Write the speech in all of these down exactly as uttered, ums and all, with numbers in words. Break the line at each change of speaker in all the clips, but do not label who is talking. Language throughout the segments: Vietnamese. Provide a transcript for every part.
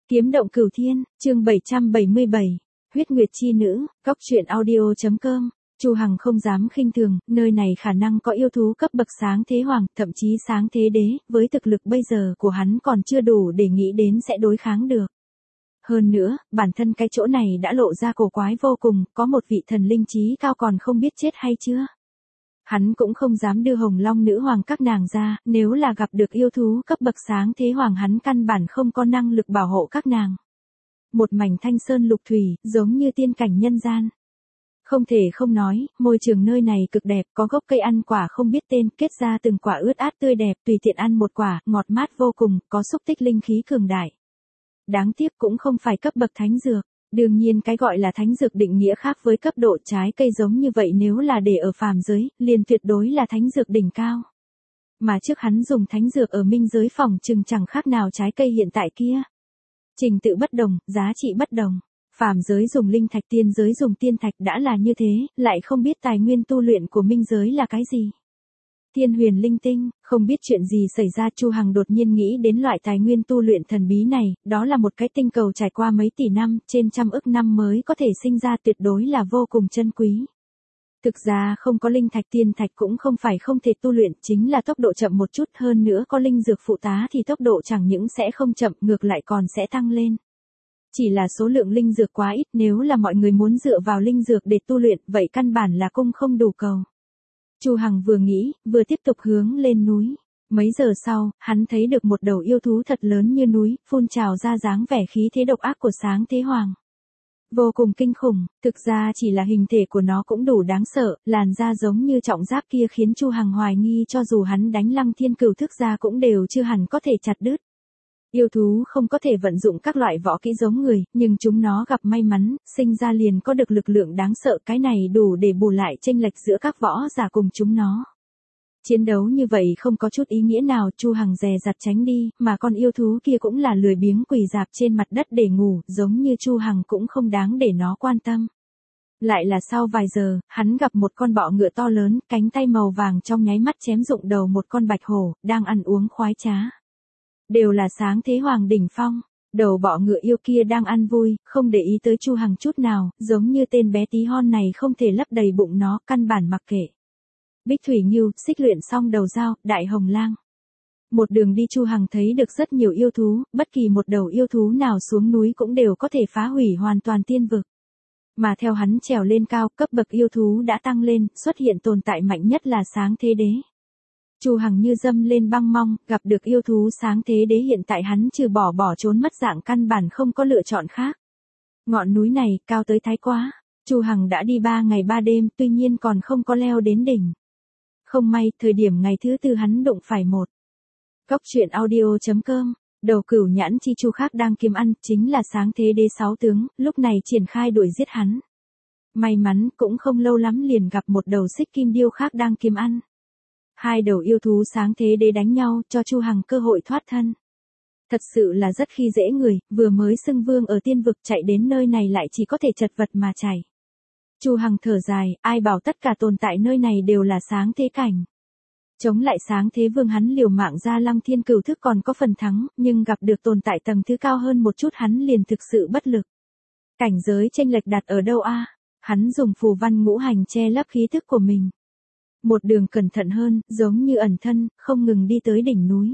Kiếm động cửu thiên, chương bảy trăm bảy mươi bảy, huyết nguyệt chi nữ, góc truyện audio.com. Chu Hằng không dám khinh thường, nơi này khả năng có yêu thú cấp bậc sáng thế hoàng, thậm chí sáng thế đế, với thực lực bây giờ của hắn còn chưa đủ để nghĩ đến sẽ đối kháng được. Hơn nữa, bản thân cái chỗ này đã lộ ra cổ quái vô cùng, có một vị thần linh trí cao còn không biết chết hay chưa. Hắn cũng không dám đưa Hồng Long nữ hoàng các nàng ra, nếu là gặp được yêu thú cấp bậc sáng thế hoàng hắn căn bản không có năng lực bảo hộ các nàng. Một mảnh thanh sơn lục thủy, giống như tiên cảnh nhân gian. Không thể không nói, môi trường nơi này cực đẹp, có gốc cây ăn quả không biết tên, kết ra từng quả ướt át tươi đẹp, tùy tiện ăn một quả, ngọt mát vô cùng, có xúc tích linh khí cường đại. Đáng tiếc cũng không phải cấp bậc thánh dược. Đương nhiên cái gọi là thánh dược định nghĩa khác với cấp độ trái cây giống như vậy, nếu là để ở phàm giới, liền tuyệt đối là thánh dược đỉnh cao. Mà trước hắn dùng thánh dược ở minh giới phòng chừng chẳng khác nào trái cây hiện tại kia. Trình tự bất đồng, giá trị bất đồng. Phàm giới dùng linh thạch, tiên giới dùng tiên thạch đã là như thế, lại không biết tài nguyên tu luyện của minh giới là cái gì. Thiên huyền linh tinh, không biết chuyện gì xảy ra, Chu Hằng đột nhiên nghĩ đến loại tài nguyên tu luyện thần bí này, đó là một cái tinh cầu trải qua mấy tỷ năm, trên trăm ức năm mới có thể sinh ra, tuyệt đối là vô cùng chân quý. Thực ra không có linh thạch tiên thạch cũng không phải không thể tu luyện, chính là tốc độ chậm một chút, hơn nữa có linh dược phụ tá thì tốc độ chẳng những sẽ không chậm, ngược lại còn sẽ tăng lên. Chỉ là số lượng linh dược quá ít, nếu là mọi người muốn dựa vào linh dược để tu luyện, vậy căn bản là cung không đủ cầu. Chu Hằng vừa nghĩ, vừa tiếp tục hướng lên núi. Mấy giờ sau, hắn thấy được một đầu yêu thú thật lớn như núi, phun trào ra dáng vẻ khí thế độc ác của sáng thế hoàng. Vô cùng kinh khủng, thực ra chỉ là hình thể của nó cũng đủ đáng sợ, làn da giống như trọng giáp kia khiến Chu Hằng hoài nghi cho dù hắn đánh Lăng Thiên Cửu thức ra cũng đều chưa hẳn có thể chặt đứt. Yêu thú không có thể vận dụng các loại võ kỹ giống người, nhưng chúng nó gặp may mắn, sinh ra liền có được lực lượng đáng sợ, cái này đủ để bù lại chênh lệch giữa các võ giả cùng chúng nó. Chiến đấu như vậy không có chút ý nghĩa nào, Chu Hằng dè dặt tránh đi, mà con yêu thú kia cũng là lười biếng quỳ rạp trên mặt đất để ngủ, giống như Chu Hằng cũng không đáng để nó quan tâm. Lại là sau vài giờ, hắn gặp một con bọ ngựa to lớn, cánh tay màu vàng trong nháy mắt chém rụng đầu một con bạch hổ, đang ăn uống khoái trá. Đều là sáng thế hoàng đỉnh phong, đầu bọ ngựa yêu kia đang ăn vui, không để ý tới Chu Hằng chút nào, giống như tên bé tí hon này không thể lấp đầy bụng nó, căn bản mặc kệ. Bích Thủy Ngưu, xích luyện xong đầu dao, đại hồng lang. Một đường đi Chu Hằng thấy được rất nhiều yêu thú, bất kỳ một đầu yêu thú nào xuống núi cũng đều có thể phá hủy hoàn toàn tiên vực. Mà theo hắn trèo lên cao, cấp bậc yêu thú đã tăng lên, xuất hiện tồn tại mạnh nhất là sáng thế đế. Chu Hằng như dâm lên băng mong, gặp được yêu thú sáng thế đế hiện tại hắn trừ bỏ bỏ trốn mất dạng căn bản không có lựa chọn khác. Ngọn núi này cao tới thái quá, Chu Hằng đã đi ba ngày ba đêm, tuy nhiên còn không có leo đến đỉnh. Không may, thời điểm ngày thứ tư hắn đụng phải một. Góc truyện audio.com, đầu cửu nhãn chi chu khác đang kiếm ăn, chính là sáng thế đế sáu tướng, lúc này triển khai đuổi giết hắn. May mắn, cũng không lâu lắm liền gặp một đầu xích kim điêu khác đang kiếm ăn. Hai đầu yêu thú sáng thế đế đánh nhau, cho Chu Hằng cơ hội thoát thân. Thật sự là rất khi dễ người, vừa mới xưng vương ở tiên vực chạy đến nơi này lại chỉ có thể chật vật mà chảy. Chu Hằng thở dài, ai bảo tất cả tồn tại nơi này đều là sáng thế cảnh. Chống lại sáng thế vương hắn liều mạng ra Lăng Thiên Cửu thức còn có phần thắng, nhưng gặp được tồn tại tầng thứ cao hơn một chút hắn liền thực sự bất lực. Cảnh giới chênh lệch đặt ở đâu a? Hắn dùng phù văn ngũ hành che lấp khí thức của mình. Một đường cẩn thận hơn, giống như ẩn thân, không ngừng đi tới đỉnh núi.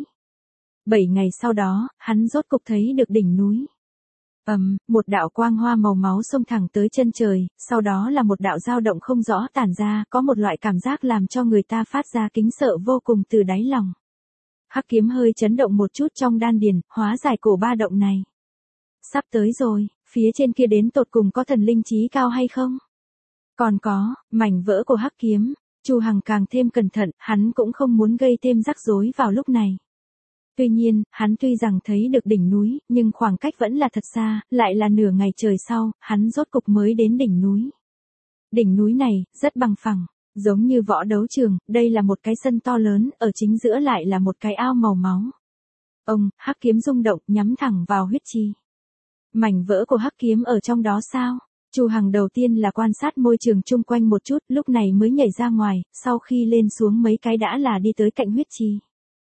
Bảy ngày sau đó, hắn rốt cục thấy được đỉnh núi. Ầm, um, một đạo quang hoa màu máu xông thẳng tới chân trời, sau đó là một đạo dao động không rõ tản ra, có một loại cảm giác làm cho người ta phát ra kính sợ vô cùng từ đáy lòng. Hắc kiếm hơi chấn động một chút trong đan điền, hóa giải cổ ba động này. Sắp tới rồi, phía trên kia đến tột cùng có thần linh trí cao hay không? Còn có, mảnh vỡ của hắc kiếm. Chu Hằng càng thêm cẩn thận, hắn cũng không muốn gây thêm rắc rối vào lúc này. Tuy nhiên, hắn tuy rằng thấy được đỉnh núi, nhưng khoảng cách vẫn là thật xa, lại là nửa ngày trời sau, hắn rốt cục mới đến đỉnh núi. Đỉnh núi này, rất bằng phẳng, giống như võ đấu trường, đây là một cái sân to lớn, ở chính giữa lại là một cái ao màu máu. Ông, hắc kiếm rung động, nhắm thẳng vào huyết chi. Mảnh vỡ của hắc kiếm ở trong đó sao? Chu Hằng đầu tiên là quan sát môi trường chung quanh một chút, lúc này mới nhảy ra ngoài, sau khi lên xuống mấy cái đã là đi tới cạnh huyết chi.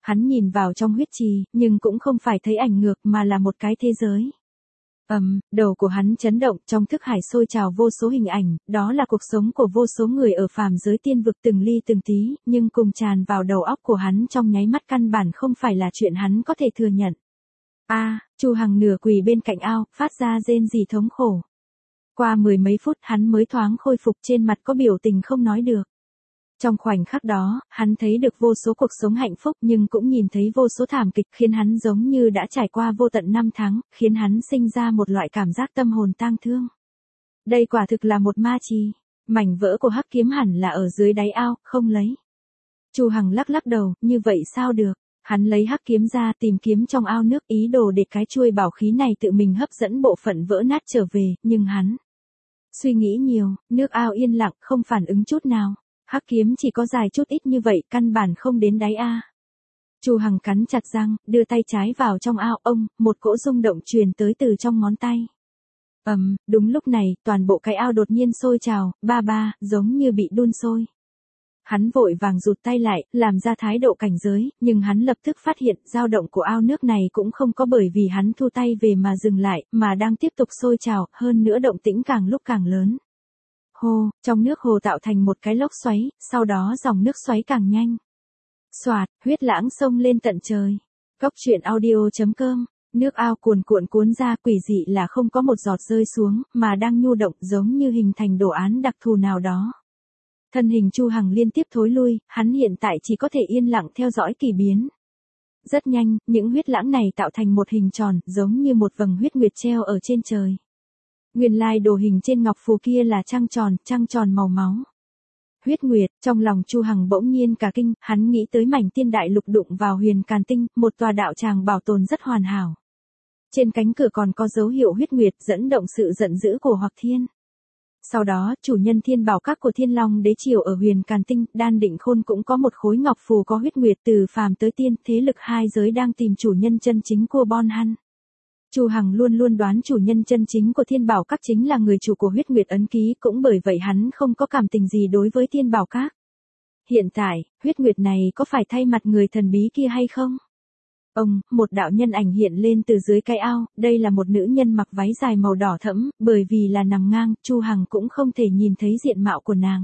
Hắn nhìn vào trong huyết trì, nhưng cũng không phải thấy ảnh ngược mà là một cái thế giới. Ầm, um, đầu của hắn chấn động, trong thức hải sôi trào vô số hình ảnh, đó là cuộc sống của vô số người ở phàm giới tiên vực từng ly từng tí, nhưng cùng tràn vào đầu óc của hắn trong nháy mắt căn bản không phải là chuyện hắn có thể thừa nhận. A, à, Chu Hằng nửa quỳ bên cạnh ao, phát ra rên rỉ thống khổ. Qua mười mấy phút hắn mới thoáng khôi phục, trên mặt có biểu tình không nói được. Trong khoảnh khắc đó, hắn thấy được vô số cuộc sống hạnh phúc nhưng cũng nhìn thấy vô số thảm kịch khiến hắn giống như đã trải qua vô tận năm tháng, khiến hắn sinh ra một loại cảm giác tâm hồn tang thương. Đây quả thực là một ma trì, mảnh vỡ của hắc kiếm hẳn là ở dưới đáy ao, không lấy. Chu Hằng lắc lắc đầu, như vậy sao được? Hắn lấy hắc kiếm ra tìm kiếm trong ao nước ý đồ để cái chuôi bảo khí này tự mình hấp dẫn bộ phận vỡ nát trở về, nhưng hắn suy nghĩ nhiều, nước ao yên lặng không phản ứng chút nào. Hắc kiếm chỉ có dài chút ít như vậy, căn bản không đến đáy a. Chu Hằng cắn chặt răng, đưa tay trái vào trong ao, ông, một cỗ rung động truyền tới từ trong ngón tay. Ầm, um, đúng lúc này, toàn bộ cái ao đột nhiên sôi trào, ba ba, giống như bị đun sôi. Hắn vội vàng rụt tay lại, làm ra thái độ cảnh giới, nhưng hắn lập tức phát hiện dao động của ao nước này cũng không có bởi vì hắn thu tay về mà dừng lại, mà đang tiếp tục sôi trào, hơn nữa động tĩnh càng lúc càng lớn. Hồ, trong nước hồ tạo thành một cái lốc xoáy, sau đó dòng nước xoáy càng nhanh. Xoạt, huyết lãng sông lên tận trời. Cốc truyện audio chấm com, nước ao cuồn cuộn cuốn ra, quỷ dị là không có một giọt rơi xuống, mà đang nhu động giống như hình thành đồ án đặc thù nào đó. Thân hình Chu Hằng liên tiếp thối lui, hắn hiện tại chỉ có thể yên lặng theo dõi kỳ biến. Rất nhanh, những huyết lãng này tạo thành một hình tròn, giống như một vầng huyết nguyệt treo ở trên trời. Nguyên lai đồ hình trên ngọc phù kia là trăng tròn, trăng tròn màu máu. Huyết nguyệt, trong lòng Chu Hằng bỗng nhiên cả kinh, hắn nghĩ tới mảnh tiên đại lục đụng vào huyền càn tinh, một tòa đạo tràng bảo tồn rất hoàn hảo. Trên cánh cửa còn có dấu hiệu huyết nguyệt dẫn động sự giận dữ của Hoặc Thiên. Sau đó, chủ nhân thiên bảo các của Thiên Long đế triều ở huyền càn tinh, Đan Định Khôn cũng có một khối ngọc phù có huyết nguyệt, từ phàm tới tiên, thế lực hai giới đang tìm chủ nhân chân chính của Bon Han. Chu Hằng luôn luôn đoán chủ nhân chân chính của Thiên Bảo Các chính là người chủ của huyết nguyệt ấn ký, cũng bởi vậy hắn không có cảm tình gì đối với Thiên Bảo Các. Hiện tại, huyết nguyệt này có phải thay mặt người thần bí kia hay không? Ông, một đạo nhân ảnh hiện lên từ dưới cái ao, đây là một nữ nhân mặc váy dài màu đỏ thẫm, bởi vì là nằm ngang, Chu Hằng cũng không thể nhìn thấy diện mạo của nàng.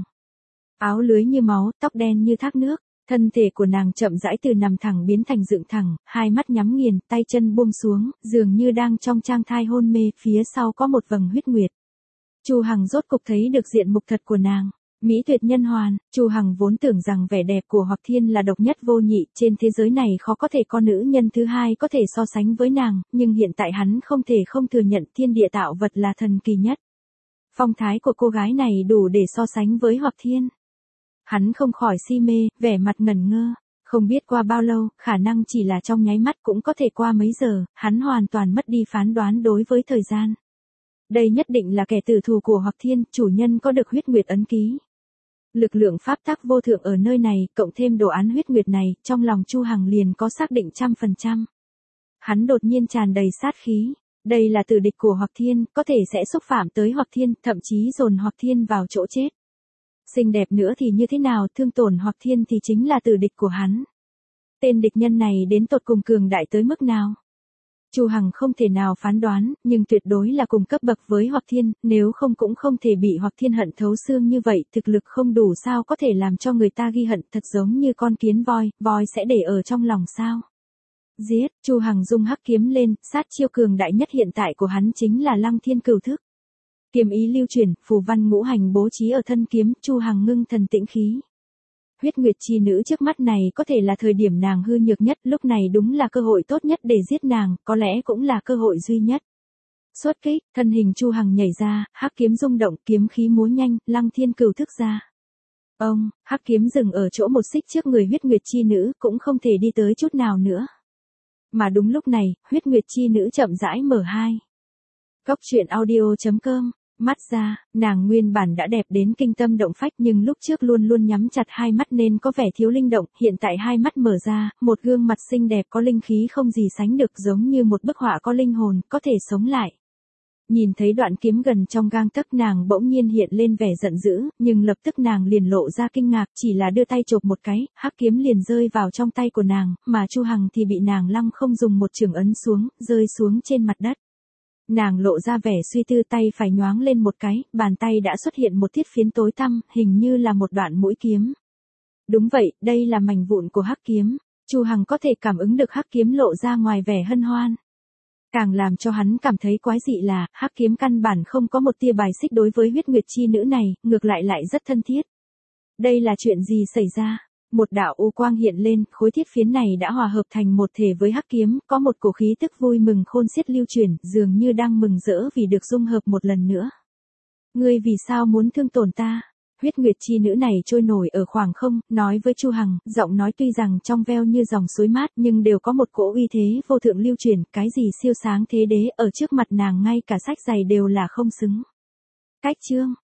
Áo lưới như máu, tóc đen như thác nước. Thân thể của nàng chậm rãi từ nằm thẳng biến thành dựng thẳng, hai mắt nhắm nghiền, tay chân buông xuống, dường như đang trong trang thai hôn mê, phía sau có một vầng huyết nguyệt. Chu Hằng rốt cục thấy được diện mục thật của nàng. Mỹ tuyệt nhân hoàn, Chu Hằng vốn tưởng rằng vẻ đẹp của Hoặc Thiên là độc nhất vô nhị, trên thế giới này khó có thể có nữ nhân thứ hai có thể so sánh với nàng, nhưng hiện tại hắn không thể không thừa nhận thiên địa tạo vật là thần kỳ nhất. Phong thái của cô gái này đủ để so sánh với Hoặc Thiên. Hắn không khỏi si mê, vẻ mặt ngẩn ngơ, không biết qua bao lâu, khả năng chỉ là trong nháy mắt cũng có thể qua mấy giờ, hắn hoàn toàn mất đi phán đoán đối với thời gian. Đây nhất định là kẻ tử thù của Hoặc Thiên, chủ nhân có được huyết nguyệt ấn ký. Lực lượng pháp tắc vô thượng ở nơi này, cộng thêm đồ án huyết nguyệt này, trong lòng Chu Hằng liền có xác định trăm phần trăm. Hắn đột nhiên tràn đầy sát khí. Đây là tử địch của Hoặc Thiên, có thể sẽ xúc phạm tới Hoặc Thiên, thậm chí dồn Hoặc Thiên vào chỗ chết. Xinh đẹp nữa thì như thế nào, thương tổn Hoặc Thiên thì chính là tử địch của hắn. Tên địch nhân này đến tột cùng cường đại tới mức nào? Chu Hằng không thể nào phán đoán, nhưng tuyệt đối là cùng cấp bậc với Hoặc Thiên, nếu không cũng không thể bị Hoặc Thiên hận thấu xương như vậy, thực lực không đủ sao có thể làm cho người ta ghi hận, thật giống như con kiến voi, voi sẽ để ở trong lòng sao? Giết, Chu Hằng dung hắc kiếm lên, sát chiêu cường đại nhất hiện tại của hắn chính là Lăng Thiên Cửu Thức. Kiếm ý lưu chuyển, phù văn ngũ hành bố trí ở thân kiếm, Chu Hằng ngưng thần tĩnh khí. Huyết nguyệt chi nữ trước mắt này có thể là thời điểm nàng hư nhược nhất, lúc này đúng là cơ hội tốt nhất để giết nàng, có lẽ cũng là cơ hội duy nhất. Xuất kích, thân hình Chu Hằng nhảy ra, hắc kiếm rung động, kiếm khí múa nhanh, Lăng Thiên Cửu Thức ra. Ông, hắc kiếm dừng ở chỗ một xích trước người huyết nguyệt chi nữ, cũng không thể đi tới chút nào nữa. Mà đúng lúc này, huyết nguyệt chi nữ chậm rãi mở hai. Cốc truyện audio chấm com. Mắt ra, nàng nguyên bản đã đẹp đến kinh tâm động phách nhưng lúc trước luôn luôn nhắm chặt hai mắt nên có vẻ thiếu linh động, hiện tại hai mắt mở ra, một gương mặt xinh đẹp có linh khí không gì sánh được, giống như một bức họa có linh hồn, có thể sống lại. Nhìn thấy đoạn kiếm gần trong gang tấc nàng bỗng nhiên hiện lên vẻ giận dữ, nhưng lập tức nàng liền lộ ra kinh ngạc, chỉ là đưa tay chộp một cái, hắc kiếm liền rơi vào trong tay của nàng, mà Chu Hằng thì bị nàng lăng không dùng một chưởng ấn xuống, rơi xuống trên mặt đất. Nàng lộ ra vẻ suy tư, tay phải nhoáng lên một cái, bàn tay đã xuất hiện một thiết phiến tối tăm, hình như là một đoạn mũi kiếm. Đúng vậy, đây là mảnh vụn của hắc kiếm. Chu Hằng có thể cảm ứng được hắc kiếm lộ ra ngoài vẻ hân hoan. Càng làm cho hắn cảm thấy quái dị là, hắc kiếm căn bản không có một tia bài xích đối với huyết nguyệt chi nữ này, ngược lại lại rất thân thiết. Đây là chuyện gì xảy ra? Một đạo u quang hiện lên, khối thiết phiến này đã hòa hợp thành một thể với hắc kiếm, có một cổ khí tức vui mừng khôn xiết lưu chuyển, dường như đang mừng rỡ vì được dung hợp một lần nữa. Ngươi vì sao muốn thương tổn ta? Huyết nguyệt chi nữ này trôi nổi ở khoảng không, nói với Chu Hằng, giọng nói tuy rằng trong veo như dòng suối mát nhưng đều có một cỗ uy thế vô thượng lưu truyền, cái gì siêu sáng thế đế ở trước mặt nàng ngay cả sách giày đều là không xứng. Cách chương